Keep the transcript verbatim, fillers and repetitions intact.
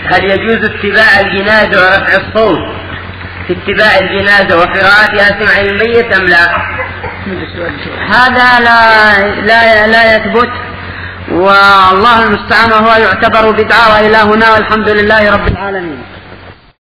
هل يجوز اتباع الجنازة ورفع الصوت في اتباع الجنازة وقراءتها سمع الميت أم لا؟ هذا لا لا لا يثبت، والله المستعان، وهو يعتبر بدعة، وإلى هنا والحمد لله رب العالمين.